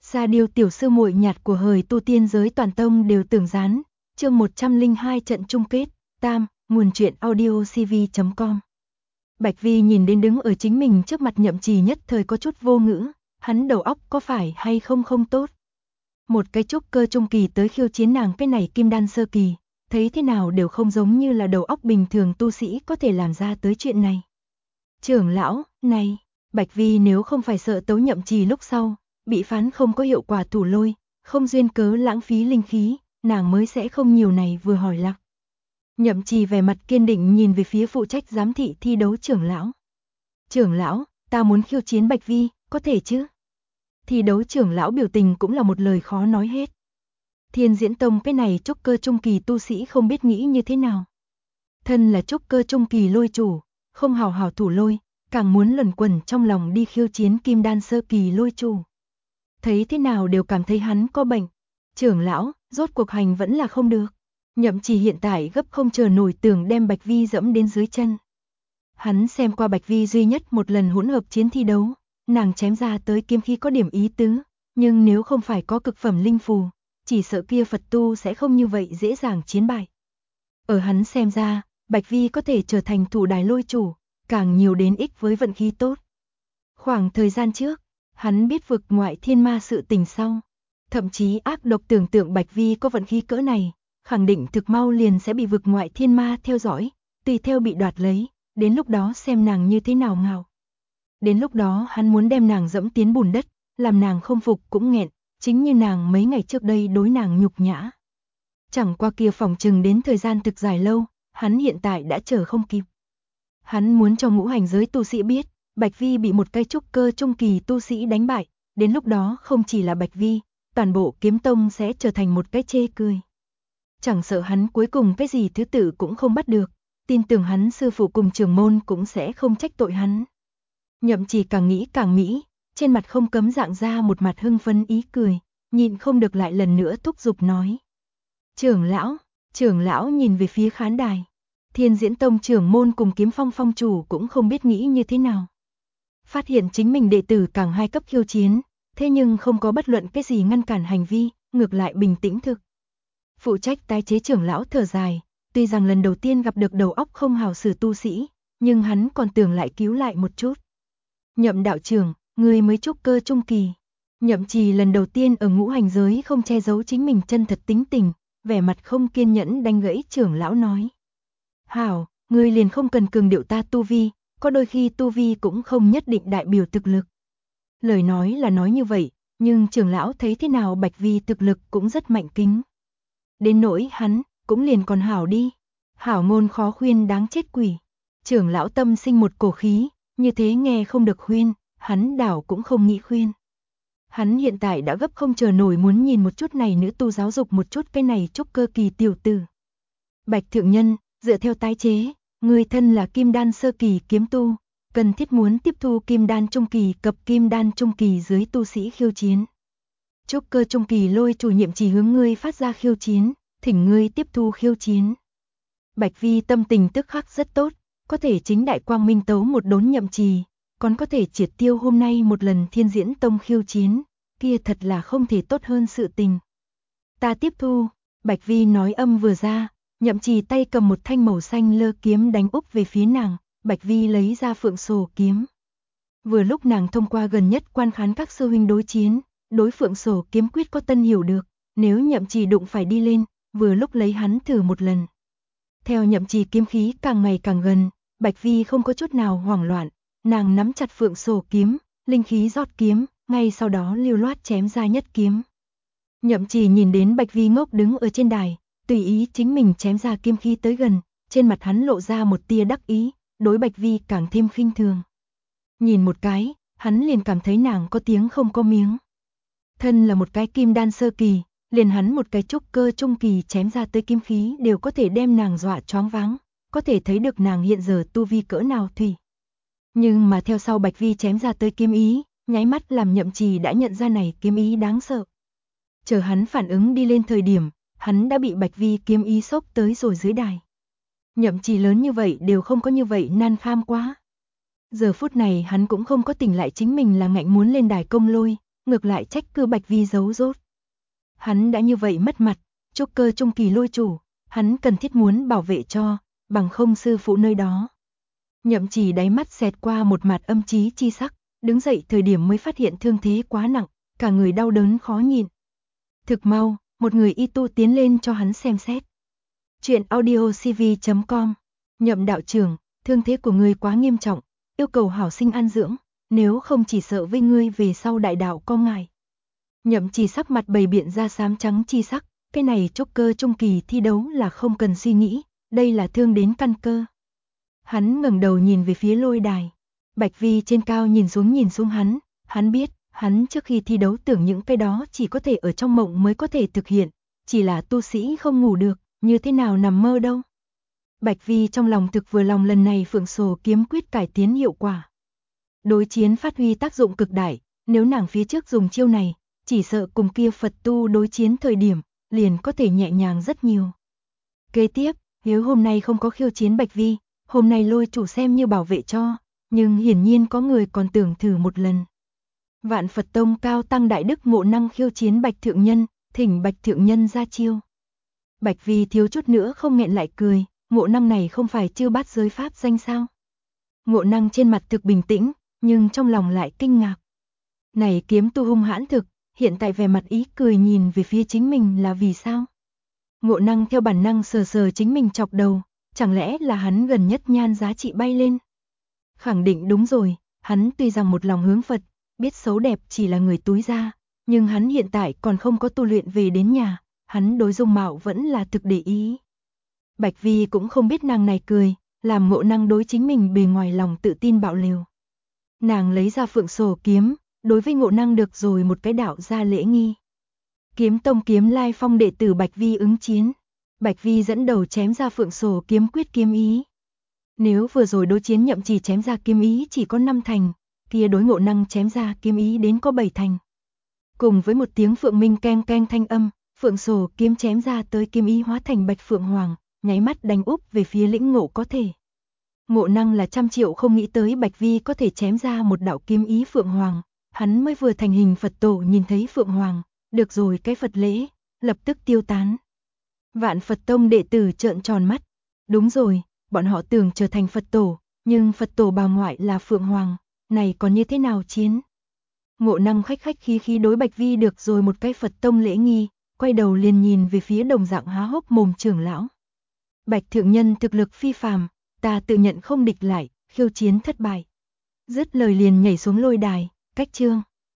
Sa Điêu tiểu sư muội nhạt của hời tu tiên giới toàn tông đều tưởng gián, chương 102 trận chung kết, tam, nguồn truyện audio cv.com. Bạch Vi nhìn đến đứng ở chính mình trước mặt Nhậm Trì nhất thời có chút vô ngữ, hắn đầu óc có phải hay không không tốt. Một cái trúc cơ trung kỳ tới khiêu chiến nàng cái này kim đan sơ kỳ, thấy thế nào đều không giống như là đầu óc bình thường tu sĩ có thể làm ra tới chuyện này. Trưởng lão, này, Bạch Vi nếu không phải sợ tấu Nhậm Trì lúc sau bị phán không có hiệu quả thủ lôi, không duyên cớ lãng phí linh khí, nàng mới sẽ không nhiều này vừa hỏi lạc. Nhậm Trì vẻ mặt kiên định nhìn về phía phụ trách giám thị thi đấu trưởng lão. Trưởng lão, ta muốn khiêu chiến Bạch Vi, có thể chứ? Thi đấu trưởng lão biểu tình cũng là một lời khó nói hết. Thiên Diễn Tông cái này trúc cơ trung kỳ tu sĩ không biết nghĩ như thế nào. Thân là trúc cơ trung kỳ lôi chủ, không hào hào thủ lôi, càng muốn luẩn quẩn trong lòng đi khiêu chiến kim đan sơ kỳ lôi chủ. Thấy thế nào đều cảm thấy hắn có bệnh. Trưởng lão, rốt cuộc hành vẫn là không được. Nhậm Trì hiện tại gấp không chờ nổi tưởng đem Bạch Vi dẫm đến dưới chân. Hắn xem qua Bạch Vi duy nhất một lần hỗn hợp chiến thi đấu, nàng chém ra tới kiếm khí có điểm ý tứ, nhưng nếu không phải có cực phẩm linh phù, chỉ sợ kia Phật tu sẽ không như vậy dễ dàng chiến bại. Ở hắn xem ra, Bạch Vi có thể trở thành thủ đài lôi chủ, càng nhiều đến ích với vận khí tốt. Khoảng thời gian trước, hắn biết vực ngoại thiên ma sự tình sau, thậm chí ác độc tưởng tượng Bạch Vi có vận khí cỡ này, khẳng định thực mau liền sẽ bị vực ngoại thiên ma theo dõi, tùy theo bị đoạt lấy, đến lúc đó xem nàng như thế nào ngào. Đến lúc đó hắn muốn đem nàng dẫm tiến bùn đất, làm nàng không phục cũng nghẹn, chính như nàng mấy ngày trước đây đối nàng nhục nhã. Chẳng qua kia phòng trừng đến thời gian thực dài lâu, hắn hiện tại đã chờ không kịp. Hắn muốn cho ngũ hành giới tu sĩ biết, Bạch Vi bị một cái trúc cơ trung kỳ tu sĩ đánh bại, đến lúc đó không chỉ là Bạch Vi, toàn bộ kiếm tông sẽ trở thành một cái chê cười. Chẳng sợ hắn cuối cùng cái gì thứ tự cũng không bắt được, tin tưởng hắn sư phụ cùng trưởng môn cũng sẽ không trách tội hắn. Nhậm Trì càng nghĩ càng mỹ, trên mặt không cấm dạng ra một mặt hưng phấn ý cười, nhịn không được lại lần nữa thúc giục nói. Trưởng lão nhìn về phía khán đài. Thiên Diễn Tông trưởng môn cùng Kiếm Phong phong chủ cũng không biết nghĩ như thế nào. Phát hiện chính mình đệ tử càng hai cấp khiêu chiến, thế nhưng không có bất luận cái gì ngăn cản hành vi, ngược lại bình tĩnh thực. Phụ trách tái chế trưởng lão thở dài, tuy rằng lần đầu tiên gặp được đầu óc không hào xử tu sĩ, nhưng hắn còn tưởng lại cứu lại một chút. Nhậm đạo trưởng, người mới trúc cơ trung kỳ. Nhậm Trì lần đầu tiên ở ngũ hành giới không che giấu chính mình chân thật tính tình, vẻ mặt không kiên nhẫn đánh gãy trưởng lão nói. Hảo, ngươi liền không cần cường điệu ta tu vi, có đôi khi tu vi cũng không nhất định đại biểu thực lực. Lời nói là nói như vậy, nhưng trưởng lão thấy thế nào Bạch Vi thực lực cũng rất mạnh kính. Đến nỗi hắn, cũng liền còn hảo đi. Hảo ngôn khó khuyên đáng chết quỷ. Trưởng lão tâm sinh một cổ khí, như thế nghe không được khuyên, hắn đảo cũng không nghĩ khuyên. Hắn hiện tại đã gấp không chờ nổi muốn nhìn một chút này nữ tu giáo dục một chút cái này trúc cơ kỳ tiểu tử. Bạch thượng nhân, dựa theo tái chế, người thân là kim đan sơ kỳ kiếm tu, cần thiết muốn tiếp thu kim đan trung kỳ cập kim đan trung kỳ dưới tu sĩ khiêu chiến. Trúc cơ trung kỳ lôi chủ nhiệm chỉ hướng ngươi phát ra khiêu chiến, thỉnh ngươi tiếp thu khiêu chiến. Bạch Vi tâm tình tức khắc rất tốt, có thể chính đại quang minh tấu một đốn Nhậm Trì, còn có thể triệt tiêu hôm nay một lần Thiên Diễn Tông khiêu chiến, kia thật là không thể tốt hơn sự tình. Ta tiếp thu, Bạch Vi nói âm vừa ra, Nhậm Trì tay cầm một thanh màu xanh lơ kiếm đánh úp về phía nàng, Bạch Vi lấy ra phượng sổ kiếm. Vừa lúc nàng thông qua gần nhất quan khán các sư huynh đối chiến, đối phượng sổ kiếm quyết có tân hiểu được, nếu Nhậm Trì đụng phải đi lên, vừa lúc lấy hắn thử một lần. Theo Nhậm Trì kiếm khí càng ngày càng gần, Bạch Vi không có chút nào hoảng loạn, nàng nắm chặt phượng sổ kiếm, linh khí rót kiếm, ngay sau đó lưu loát chém ra nhất kiếm. Nhậm Trì nhìn đến Bạch Vi ngốc đứng ở trên đài, tùy ý chính mình chém ra kiếm khí tới gần, trên mặt hắn lộ ra một tia đắc ý, đối Bạch Vi càng thêm khinh thường. Nhìn một cái, hắn liền cảm thấy nàng có tiếng không có miếng. Thân là một cái kim đan sơ kỳ, liền hắn một cái trúc cơ trung kỳ chém ra tới kiếm khí đều có thể đem nàng dọa choáng váng, có thể thấy được nàng hiện giờ tu vi cỡ nào thủy. Nhưng mà theo sau Bạch Vi chém ra tới kiếm ý, nháy mắt làm Nhậm Trì đã nhận ra này kiếm ý đáng sợ. Chờ hắn phản ứng đi lên thời điểm, hắn đã bị Bạch Vi kiếm ý sốc tới rồi dưới đài. Nhậm Trì lớn như vậy đều không có như vậy nan kham quá. Giờ phút này hắn cũng không có tỉnh lại chính mình là ngạnh muốn lên đài công lôi, ngược lại trách cứ Bạch Vi giấu dốt. Hắn đã như vậy mất mặt, trúc cơ trung kỳ lôi chủ, hắn cần thiết muốn bảo vệ cho, bằng không sư phụ nơi đó. Nhậm Chỉ đáy mắt xẹt qua một mặt âm trí chi sắc, đứng dậy thời điểm mới phát hiện thương thế quá nặng, cả người đau đớn khó nhịn. Thực mau, một người y tu tiến lên cho hắn xem xét. Chuyện audiocv.com. Nhậm đạo trưởng, thương thế của ngươi quá nghiêm trọng, yêu cầu hảo sinh an dưỡng, nếu không chỉ sợ với ngươi về sau đại đạo có ngài. Nhậm Chỉ sắc mặt bày biện ra xám trắng chi sắc, cái này trúc cơ trung kỳ thi đấu là không cần suy nghĩ, đây là thương đến căn cơ. Hắn ngẩng đầu nhìn về phía lôi đài. Bạch Vi trên cao nhìn xuống hắn biết, hắn trước khi thi đấu tưởng những cái đó chỉ có thể ở trong mộng mới có thể thực hiện, chỉ là tu sĩ không ngủ được, như thế nào nằm mơ đâu. Bạch Vi trong lòng thực vừa lòng lần này Phượng Sổ kiếm quyết cải tiến hiệu quả. Đối chiến phát huy tác dụng cực đại, nếu nàng phía trước dùng chiêu này, chỉ sợ cùng kia Phật tu đối chiến thời điểm, liền có thể nhẹ nhàng rất nhiều. Kế tiếp, nếu hôm nay không có khiêu chiến Bạch Vi, hôm nay lôi chủ xem như bảo vệ cho, nhưng hiển nhiên có người còn tưởng thử một lần. Vạn Phật Tông cao tăng đại đức Ngộ Năng khiêu chiến Bạch Thượng Nhân, thỉnh Bạch Thượng Nhân ra chiêu. Bạch Vi thiếu chút nữa không nghẹn lại cười, Ngộ Năng này không phải Chư Bát Giới pháp danh sao? Ngộ Năng trên mặt thực bình tĩnh, nhưng trong lòng lại kinh ngạc. Này kiếm tu hung hãn thực, hiện tại vẻ mặt ý cười nhìn về phía chính mình là vì sao? Ngộ Năng theo bản năng sờ sờ chính mình chọc đầu, chẳng lẽ là hắn gần nhất nhan giá trị bay lên? Khẳng định đúng rồi, hắn tuy rằng một lòng hướng Phật, biết xấu đẹp chỉ là người túi ra, nhưng hắn hiện tại còn không có tu luyện về đến nhà, hắn đối dung mạo vẫn là thực để ý. Bạch Vi cũng không biết nàng này cười, làm Ngộ Năng đối chính mình bề ngoài lòng tự tin bạo liều. Nàng lấy ra Phượng Sổ kiếm, đối với Ngộ Năng được rồi một cái đạo ra lễ nghi. Kiếm tông kiếm lai phong đệ tử Bạch Vi ứng chiến. Bạch Vi dẫn đầu chém ra Phượng Sổ kiếm quyết kiếm ý. Nếu vừa rồi đối chiến Nhậm Chỉ chém ra kiếm ý chỉ có 5 thành, kia đối Ngộ Năng chém ra kiếm ý đến có 7 thành. Cùng với một tiếng phượng minh keng keng thanh âm, Phượng Sổ kiếm chém ra tới kiếm ý hóa thành Bạch Phượng Hoàng, nháy mắt đánh úp về phía lĩnh ngộ có thể. Ngộ Năng là trăm triệu không nghĩ tới Bạch Vi có thể chém ra một đạo kiếm ý Phượng Hoàng, hắn mới vừa thành hình Phật tổ nhìn thấy Phượng Hoàng, được rồi cái Phật lễ, lập tức tiêu tán. Vạn Phật Tông đệ tử trợn tròn mắt, đúng rồi, bọn họ tưởng trở thành Phật tổ, nhưng Phật tổ bà ngoại là Phượng Hoàng, này còn như thế nào chiến? Ngộ Năng khách khách khí khí đối Bạch Vi được rồi một cái Phật Tông lễ nghi, quay đầu liền nhìn về phía đồng dạng há hốc mồm trưởng lão. Bạch Thượng Nhân thực lực phi phàm, ta tự nhận không địch lại, khiêu chiến thất bại. Dứt lời liền nhảy xuống lôi đài, cách chương.